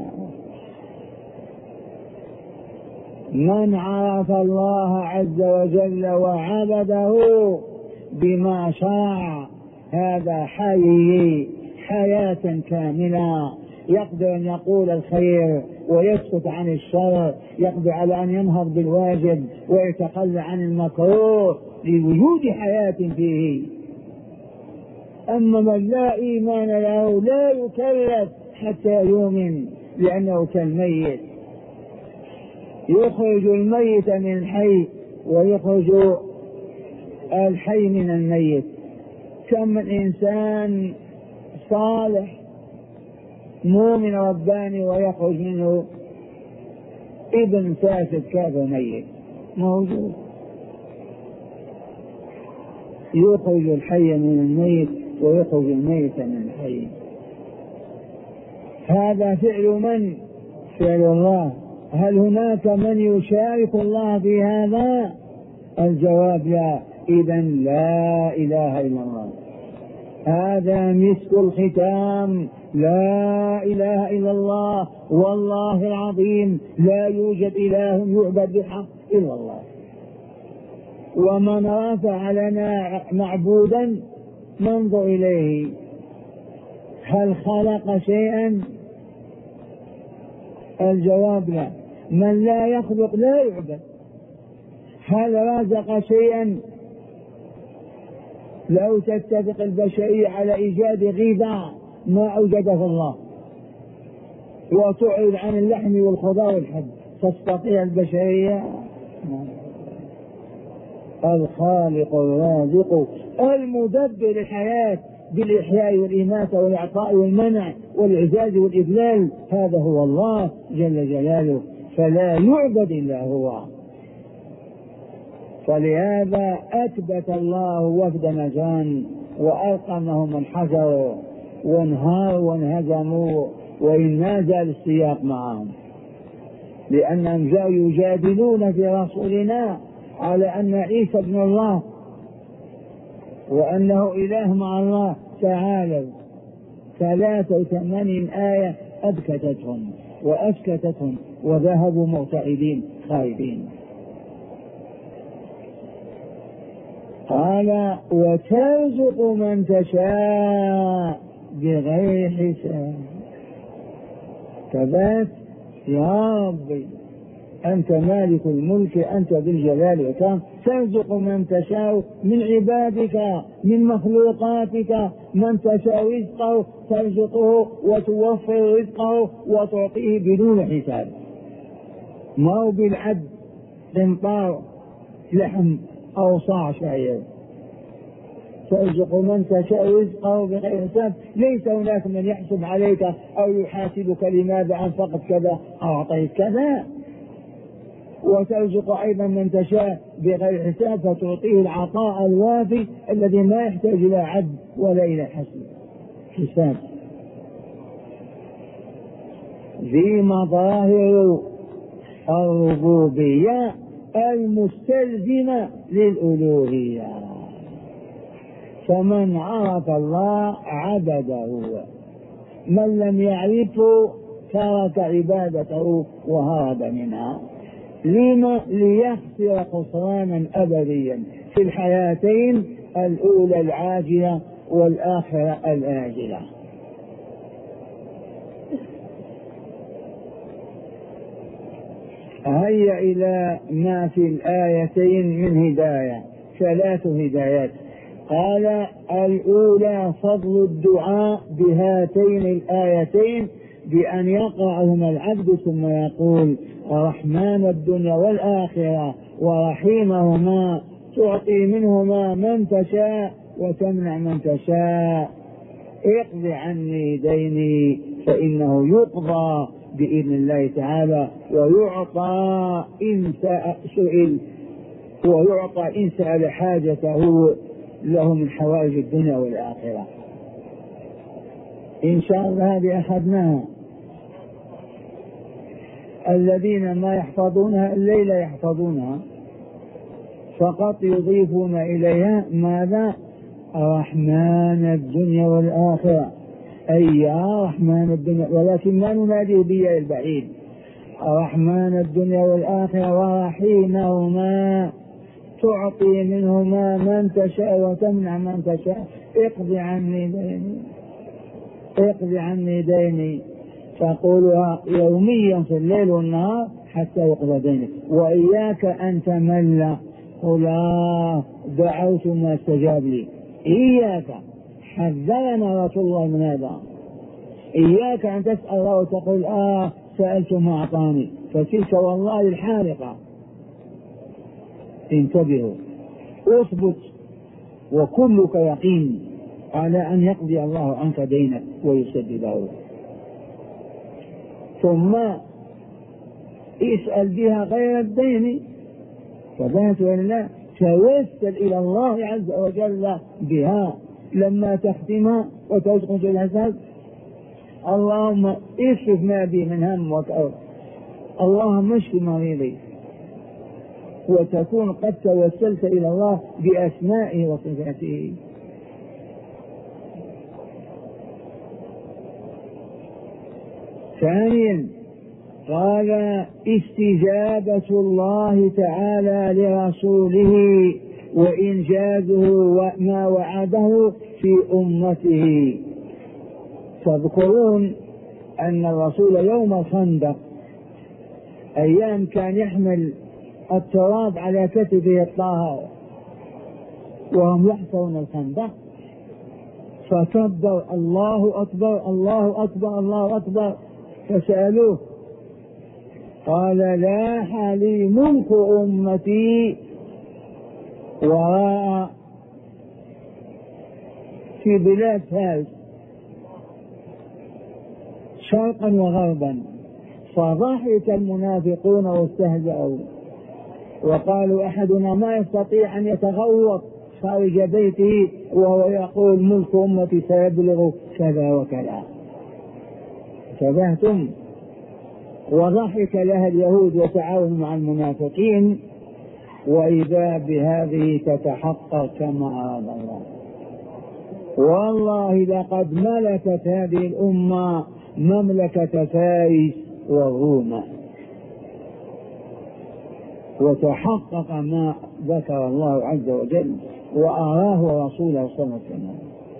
من عرف الله عز وجل وعبده بما شاء هذا حي حياة كاملة، يقدر أن يقول الخير ويسكت عن الشر، يقدر على أن ينهض بالواجب ويتخلى عن المكروه لوجود حياة فيه. أما من لا إيمان له لا يكلف حتى يؤمن، لأنه كالميت. يخرج الميت من الحي ويخرج الحي من الميت. كم من إنسان صالح مؤمن رباني ويخرج منه ابن فاسد كافر ميت، موجود. يخرج الحي من الميت ويخرج الميت من الحي. هذا فعل من؟ فعل الله. هل هناك من يشارك الله في هذا؟ الجواب لا. إذن لا إله إلا الله. هذا مسك الختام، لا إله إلا الله، والله العظيم لا يوجد إله يعبد بحق إلا الله. ومن رفع لنا معبودا ننظر إليه هل خلق شيئا؟ الجواب لا. من لا يخلق لا يعبد. هل رزق شيئا؟ لو تتفق البشرية على إيجاد غذاء ما أوجده الله وتعرض عن اللحم والخضار والحب تستطيع البشرية؟ الخالق الرازق المدبر الحياة بالإحياء والإماتة والإعطاء والمنع والإعزاز والإذلال، هذا هو الله جل جلاله، فلا يعبد إلا هو. فلهذا أثبت الله وفد نجران وألقمهم انحسروا وانهاروا وانهزموا، وإن ما زال السياق معهم، لأنهم جاءوا يجادلون في رسولنا على أن عيسى ابن الله وأنه إله مع الله. تعالوا ثلاثة وثمانين آية أبكتتهم وأسكتتهم وذهبوا مرتعدين خائبين. قال وترزق من تشاء بغير حساب. ثبات يا ربي أنت مالك الملك، أنت ذو الجلال والإكرام، ترزق من تشاء من عبادك من مخلوقاتك، من تشاء رزقه ترزقه وتوفر رزقه وتعطيه بدون حساب، ما هو بالعد قنطار لحم أو صاع شعير. ترزق من تشاء رزقه بغير حساب، ليس هناك من يحسب عليك أو يحاسبك لماذا أنفقت كذا أو أعطيت كذا. وترزق أيضا من تشاء بغير حساب فتعطيه العطاء الوافي الذي ما يحتاج إلى عد ولا إلى حسب حساب. ذي مظاهر الربوبية المستلزمة للألوهية، فمن عرف الله عبده، من لم يعرفه ترك عبادته وهرب منها. لما؟ ليخسر خسرانا أبديا في الحياتين الأولى العاجلة والآخرة الآجلة. هيا إلى ما في الآيتين من هداية، ثلاث هدايات. قال الأولى فضل الدعاء بهاتين الآيتين بأن يقرأهما العبد ثم يقول رحمن الدنيا والآخرة ورحيمهما تعطي منهما من تشاء وتمنع من تشاء، اقض عني ديني فإنه يقضى بإذن الله تعالى، ويعطى إن سئل ويعطى إن سأل حاجته له من حوائج الدنيا والآخرة. إن شاء الله هذه أخذناها. الذين ما يحفظونها الليل يحفظونها فقط يضيفون إليها ماذا؟ رحمن الدنيا والآخرة، أي يا رحمن الدنيا، ولكن ما نناديه بيا البعيد. رحمن الدنيا والآخرة ورحيمهما تعطي منهما من تشاء وتمنع من تشاء، اقض عني ديني اقض عني ديني، تقولها يوميا في الليل والنهار حتى يقضى دينك. وإياك أن تمل، قل آه دعوت ما استجاب لي. إياك، حذرنا رسول الله من هذا. إياك أن تسأل الله وتقول آه سألت ما أعطاني، فتلك والله الحارقة. انتبهوا، اثبت وكلك يقين على أن يقضي الله عنك دينك ويسدده، ثم اسأل بها غير الدين. فذات ولله توسل إلى الله عز وجل بها لما تختمها وتسقط الحساب. اللهم اصرف ما بي من هم وكأب، اللهم اشف مريضي، وتكون قد توسلت إلى الله بأسمائه وصفاته. ثانيا قال استجابة الله تعالى لرسوله وإنجازه وما وعده في أمته. تذكرون أن الرسول يوم الخندق أيام كان يحمل التراب على كتفه الطاهر وهم يحفرون الخندق، فكبر الله أكبر الله أكبر الله أكبر، فسألوه قال لاح لي ملك أمتي وراء في بلاد فارس شرقا وغربا، فضحك المنافقون واستهزأوا وقالوا أحدنا ما يستطيع أن يتغوط خارج بيته وهو يقول ملك أمتي سيبلغ كذا وكذا. انتبهتم؟ وضحك لها اليهود وتعاونوا مع المنافقين، وإذا بهذه تتحقق كما أراد الله. والله لقد ملكت هذه الأمة مملكة فارس والروم، وتحقق ما ذكر الله عز وجل وأراه رسوله صلى الله عليه وسلم،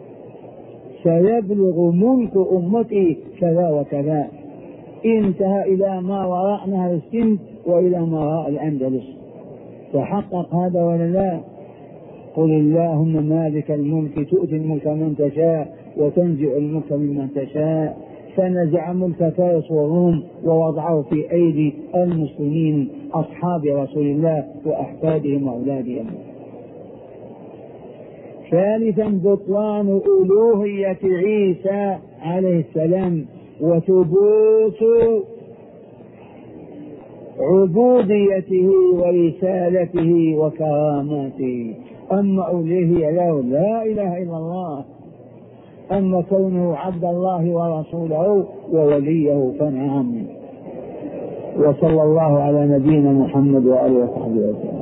سيبلغ ملك أمتي كذا وكذا، انتهى إلى ما وراء نهر السند وإلى ما وراء الأندلس. تحقق هذا ولا لا؟ قل اللهم مالك الملك تؤتي الملك من تشاء وتنزع الملك ممن تشاء، فنزع ملك فارس والروم ووضعه في أيدي المسلمين أصحاب رسول الله وأحفادهم وأولادهم. ثالثا بطلان ألوهية عيسى عليه السلام وثبوت عبوديته ورسالته وكراماته. أما ألوهية له لا إله إلا الله، أما كونه عبد الله ورسوله ووليه فنعم. وصلى الله على نبينا محمد وآله وصحبه وسلم.